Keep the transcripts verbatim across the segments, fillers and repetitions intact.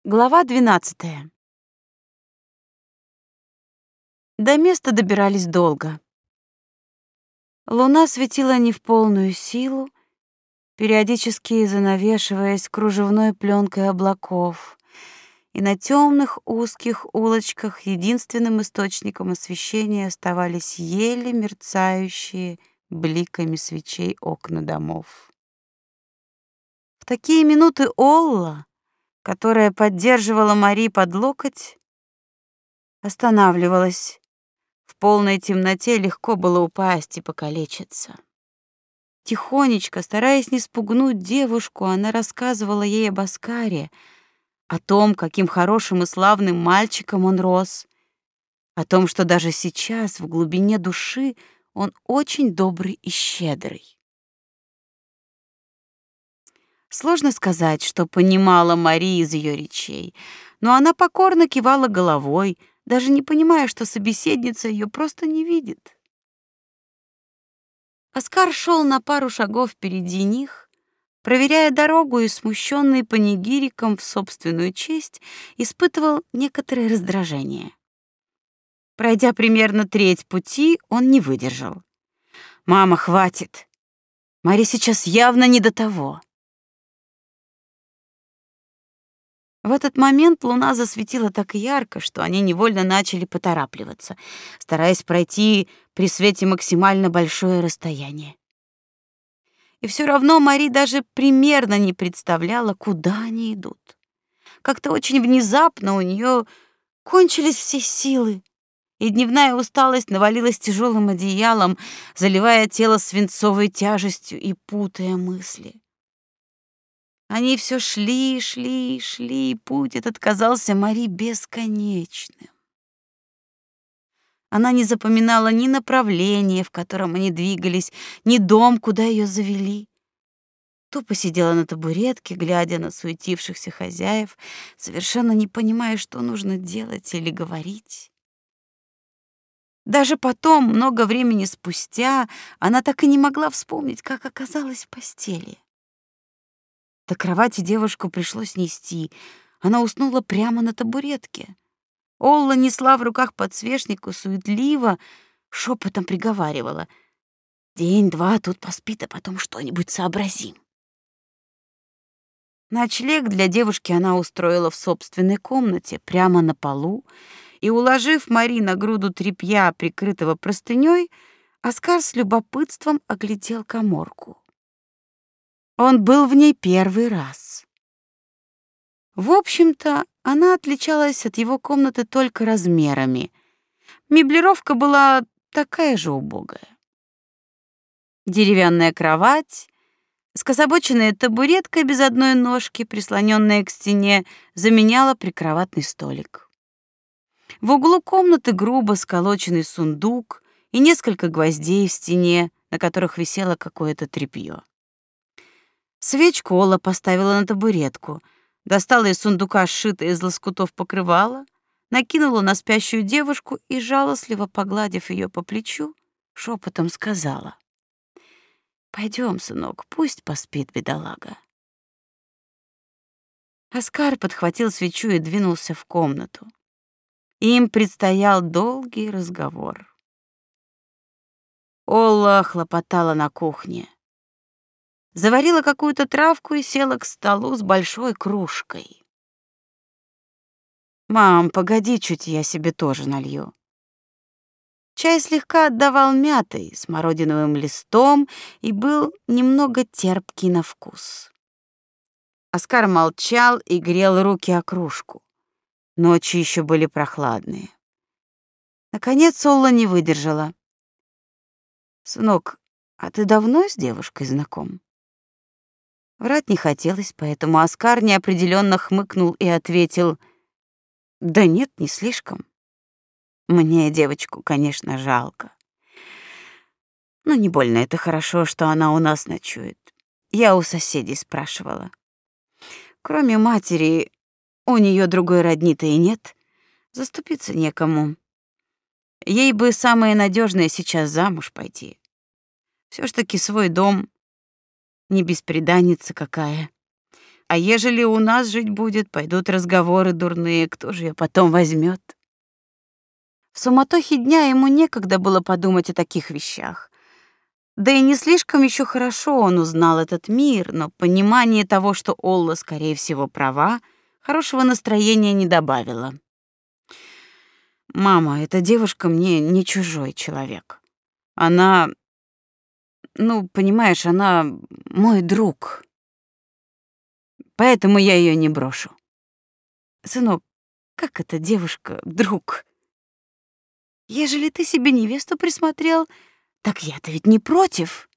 Глава двенадцатая. До места добирались долго. Луна светила не в полную силу, периодически занавешиваясь кружевной пленкой облаков, и на темных узких улочках единственным источником освещения оставались еле мерцающие бликами свечей окна домов. В такие минуты Олла, которая поддерживала Мари под локоть, останавливалась. В полной темноте легко было упасть и покалечиться. Тихонечко, стараясь не спугнуть девушку, она рассказывала ей об Оскаре, о том, каким хорошим и славным мальчиком он рос, о том, что даже сейчас в глубине души он очень добрый и щедрый. Сложно сказать, что понимала Мари из ее речей, но она покорно кивала головой, даже не понимая, что собеседница ее просто не видит. Оскар шел на пару шагов впереди них, проверяя дорогу, и смущенный панигириком в собственную честь испытывал некоторое раздражение. Пройдя примерно треть пути, он не выдержал. «Мама, хватит! Мари сейчас явно не до того!» В этот момент луна засветила так ярко, что они невольно начали поторапливаться, стараясь пройти при свете максимально большое расстояние. И все равно Мари даже примерно не представляла, куда они идут. Как-то очень внезапно у нее кончились все силы, и дневная усталость навалилась тяжелым одеялом, заливая тело свинцовой тяжестью и путая мысли. Они все шли, шли, шли, и путь этот казался Мари бесконечным. Она не запоминала ни направления, в котором они двигались, ни дом, куда ее завели. Тупо сидела на табуретке, глядя на суетившихся хозяев, совершенно не понимая, что нужно делать или говорить. Даже потом, много времени спустя, она так и не могла вспомнить, как оказалась в постели. До кровати девушку пришлось нести. Она уснула прямо на табуретке. Олла несла в руках подсвечник и суетливо, шепотом приговаривала: «День-два тут поспит, а потом что-нибудь сообразим». Ночлег для девушки она устроила в собственной комнате, прямо на полу, и, уложив Мари на груду тряпья, прикрытого простыней, Оскар с любопытством оглядел каморку. Он был в ней первый раз. В общем-то, она отличалась от его комнаты только размерами. Меблировка была такая же убогая. Деревянная кровать, скособоченная табуретка без одной ножки, прислоненная к стене, заменяла прикроватный столик. В углу комнаты грубо сколоченный сундук и несколько гвоздей в стене, на которых висело какое-то тряпье. Свечку Олла поставила на табуретку, достала из сундука сшитое из лоскутов покрывало, накинула на спящую девушку и, жалостливо погладив ее по плечу, шепотом сказала: «Пойдем, сынок, пусть поспит бедолага». Оскар подхватил свечу и двинулся в комнату. Им предстоял долгий разговор. Олла хлопотала на кухне. Заварила какую-то травку и села к столу с большой кружкой. «Мам, погоди, чуть я себе тоже налью». Чай слегка отдавал мятой, смородиновым листом и был немного терпкий на вкус. Оскар молчал и грел руки о кружку. Ночи еще были прохладные. Наконец Олла не выдержала. «Сынок, а ты давно с девушкой знаком?» Врать не хотелось, поэтому Оскар неопределенно хмыкнул и ответил: «Да нет, не слишком. Мне девочку, конечно, жалко. Но не больно это хорошо, что она у нас ночует. Я у соседей спрашивала. Кроме матери, у нее другой родни-то и нет. Заступиться некому. Ей бы самое надежное сейчас замуж пойти. Все ж таки свой дом, не бесприданница какая. А ежели у нас жить будет, пойдут разговоры дурные, кто же её потом возьмёт? В суматохе дня ему некогда было подумать о таких вещах. Да и не слишком ещё хорошо он узнал этот мир, но понимание того, что Олла, скорее всего, права, хорошего настроения не добавило. «Мама, эта девушка мне не чужой человек. Она, ну, понимаешь, она мой друг. Поэтому я её не брошу». «Сынок, как это девушка друг? Ежели ты себе невесту присмотрел, так я-то ведь не против».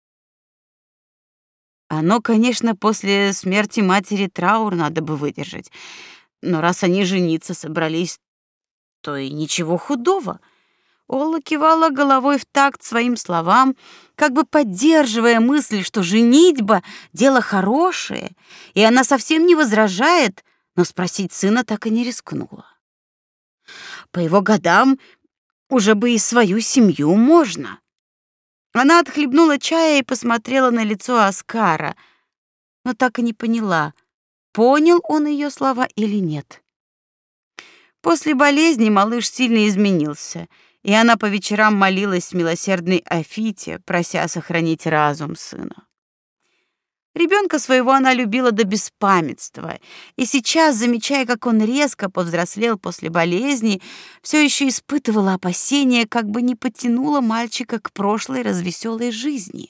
Оно, конечно, после смерти матери траур надо бы выдержать. Но раз они жениться собрались, то и ничего худого. Олла кивала головой в такт своим словам, как бы поддерживая мысль, что женитьба — дело хорошее, и она совсем не возражает, но спросить сына так и не рискнула. По его годам уже бы и свою семью можно. Она отхлебнула чая и посмотрела на лицо Оскара, но так и не поняла, понял он ее слова или нет. После болезни малыш сильно изменился, и она по вечерам молилась милосердной Афите, прося сохранить разум сына. Ребенка своего она любила до беспамятства, и сейчас, замечая, как он резко повзрослел после болезни, все еще испытывала опасения, как бы не потянуло мальчика к прошлой развеселой жизни.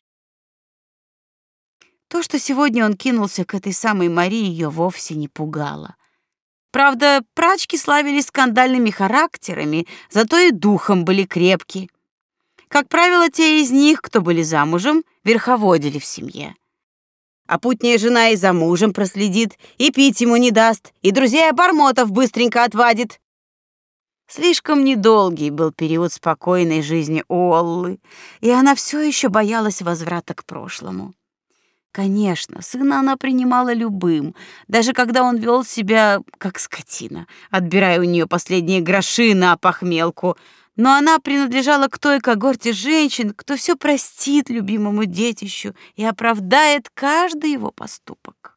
То, что сегодня он кинулся к этой самой Марии, ее вовсе не пугало. Правда, прачки славились скандальными характерами, зато и духом были крепки. Как правило, те из них, кто были замужем, верховодили в семье. А путняя жена и за мужем проследит, и пить ему не даст, и друзей-обормотов быстренько отвадит. Слишком недолгий был период спокойной жизни Оллы, и она все еще боялась возврата к прошлому. Конечно, сына она принимала любым, даже когда он вел себя как скотина, отбирая у нее последние гроши на похмелку, но она принадлежала к той когорте женщин, кто все простит любимому детищу и оправдает каждый его поступок.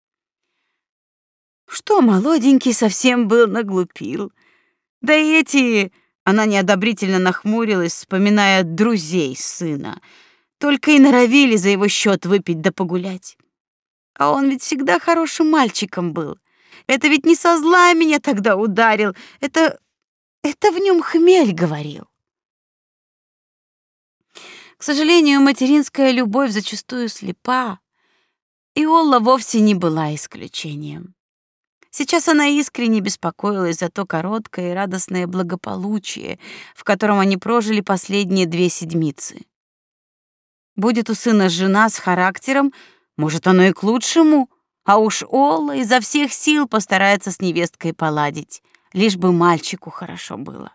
Что молоденький совсем был наглупил. Да и эти... Она неодобрительно нахмурилась, вспоминая друзей сына. Только и норовили за его счет выпить да погулять. А он ведь всегда хорошим мальчиком был. Это ведь не со зла меня тогда ударил. Это... это в нем хмель говорил. К сожалению, материнская любовь зачастую слепа, и Олла вовсе не была исключением. Сейчас она искренне беспокоилась за то короткое и радостное благополучие, в котором они прожили последние две седмицы. Будет у сына жена с характером, может, оно и к лучшему, а уж Олла изо всех сил постарается с невесткой поладить, лишь бы мальчику хорошо было.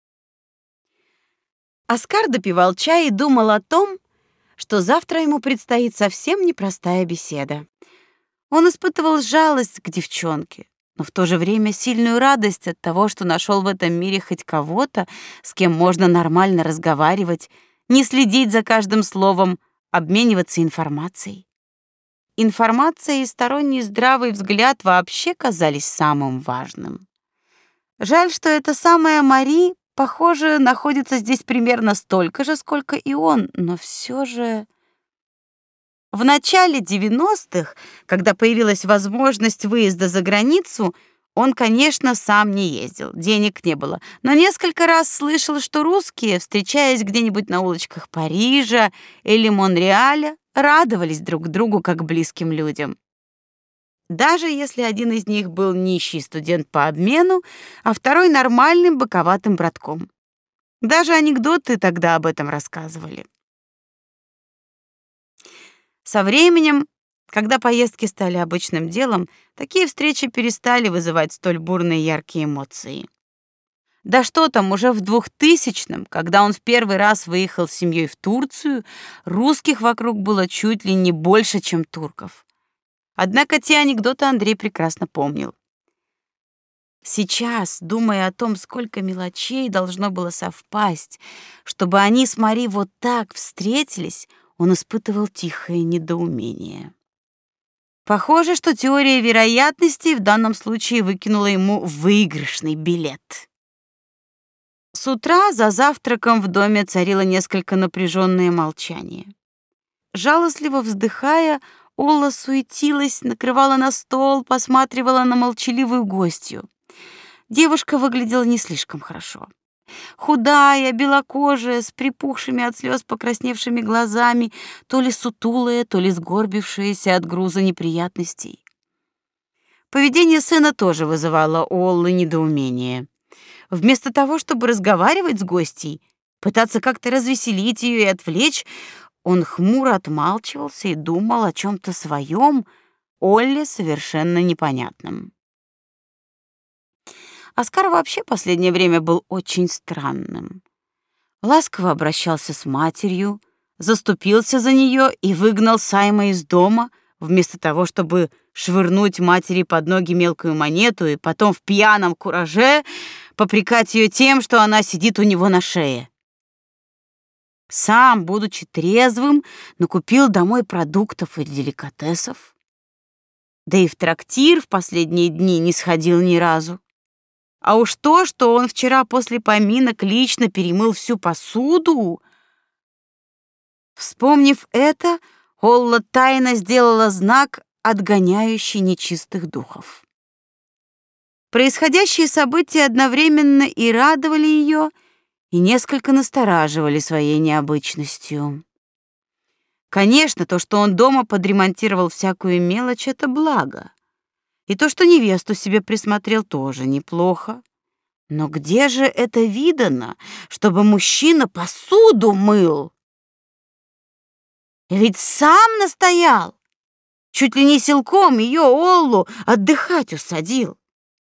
Оскар допивал чай и думал о том, что завтра ему предстоит совсем непростая беседа. Он испытывал жалость к девчонке, но в то же время сильную радость от того, что нашел в этом мире хоть кого-то, с кем можно нормально разговаривать, не следить за каждым словом, обмениваться информацией. Информация и сторонний здравый взгляд вообще казались самым важным. Жаль, что эта самая Мари, похоже, находится здесь примерно столько же, сколько и он, но все же... В начале девяностых, когда появилась возможность выезда за границу, он, конечно, сам не ездил, денег не было, но несколько раз слышал, что русские, встречаясь где-нибудь на улочках Парижа или Монреаля, радовались друг другу как близким людям. Даже если один из них был нищий студент по обмену, а второй нормальным боковатым братком. Даже анекдоты тогда об этом рассказывали. Со временем, когда поездки стали обычным делом, такие встречи перестали вызывать столь бурные яркие эмоции. Да что там, уже в двухтысячном, когда он в первый раз выехал с семьей в Турцию, русских вокруг было чуть ли не больше, чем турков. Однако те анекдоты Андрей прекрасно помнил. Сейчас, думая о том, сколько мелочей должно было совпасть, чтобы они с Мари вот так встретились, он испытывал тихое недоумение. Похоже, что теория вероятностей в данном случае выкинула ему выигрышный билет. С утра за завтраком в доме царило несколько напряженное молчание. Жалостливо вздыхая, Олла суетилась, накрывала на стол, посматривала на молчаливую гостью. Девушка выглядела не слишком хорошо. Худая, белокожая, с припухшими от слез покрасневшими глазами, то ли сутулая, то ли сгорбившаяся от груза неприятностей. Поведение сына тоже вызывало у Оллы недоумение. Вместо того, чтобы разговаривать с гостьей, пытаться как-то развеселить ее и отвлечь, он хмуро отмалчивался и думал о чем то своем, Олле совершенно непонятном. Оскар вообще последнее время был очень странным. Ласково обращался с матерью, заступился за нее и выгнал Сайма из дома, вместо того, чтобы швырнуть матери под ноги мелкую монету и потом в пьяном кураже попрекать ее тем, что она сидит у него на шее. Сам, будучи трезвым, накупил домой продуктов и деликатесов. Да и в трактир в последние дни не сходил ни разу. А уж то, что он вчера после поминок лично перемыл всю посуду. Вспомнив это, Олла тайно сделала знак, отгоняющий нечистых духов. Происходящие события одновременно и радовали ее, и несколько настораживали своей необычностью. Конечно, то, что он дома подремонтировал всякую мелочь, это благо. И то, что невесту себе присмотрел, тоже неплохо. Но где же это видано, чтобы мужчина посуду мыл? Ведь сам настоял, чуть ли не силком ее, Оллу, отдыхать усадил.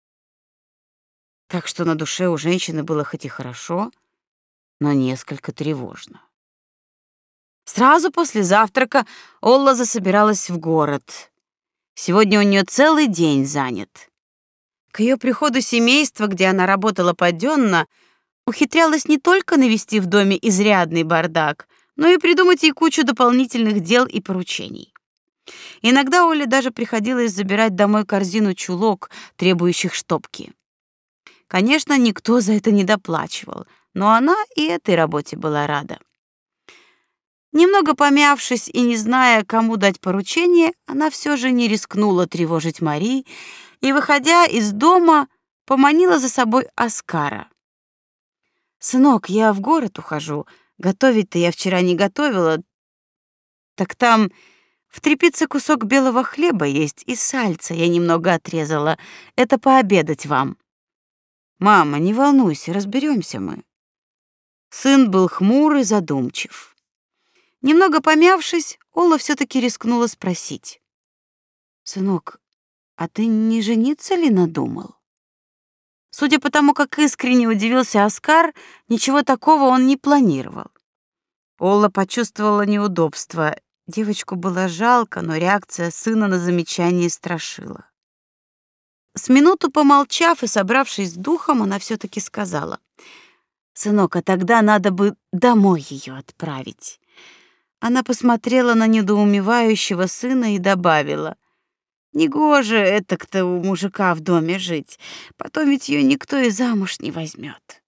Так что на душе у женщины было хоть и хорошо, но несколько тревожно. Сразу после завтрака Олла засобиралась в город. Сегодня у нее целый день занят. К ее приходу семейство, где она работала подённо, ухитрялось не только навести в доме изрядный бардак, но и придумать ей кучу дополнительных дел и поручений. Иногда Оле даже приходилось забирать домой корзину чулок, требующих штопки. Конечно, никто за это не доплачивал, но она и этой работе была рада. Немного помявшись и не зная, кому дать поручение, она все же не рискнула тревожить Мари и, выходя из дома, поманила за собой Оскара. «Сынок, я в город ухожу. Готовить-то я вчера не готовила. Так там в трепице кусок белого хлеба есть и сальца я немного отрезала. Это пообедать вам». «Мама, не волнуйся, разберемся мы». Сын был хмур и задумчив. Немного помявшись, Олла все-таки рискнула спросить. «Сынок, а ты не жениться ли надумал?» Судя по тому, как искренне удивился Оскар, ничего такого он не планировал. Олла почувствовала неудобство. Девочку было жалко, но реакция сына на замечание страшила. С минуту помолчав и собравшись с духом, она все-таки сказала. «Сынок, а тогда надо бы домой ее отправить». Она посмотрела на недоумевающего сына и добавила: «Негоже этак-то у мужика в доме жить, потом ведь ее никто и замуж не возьмет».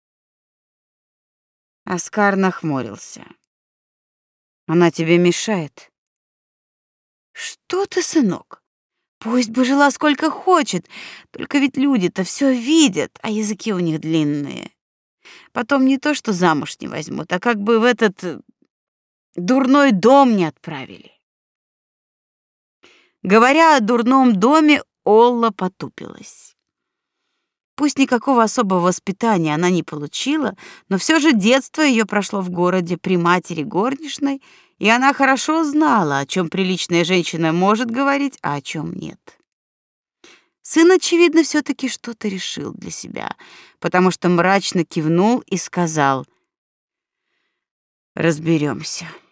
Оскар нахмурился. «Она тебе мешает?» «Что ты, сынок? Пусть бы жила сколько хочет, только ведь люди-то все видят, а языки у них длинные. Потом не то что замуж не возьмут, а как бы в этот дурной дом не отправили». Говоря о дурном доме, Олла потупилась. Пусть никакого особого воспитания она не получила, но все же детство ее прошло в городе при матери горничной, и она хорошо знала, о чем приличная женщина может говорить, а о чем нет. Сын, очевидно, все-таки что-то решил для себя, потому что мрачно кивнул и сказал: «Разберемся».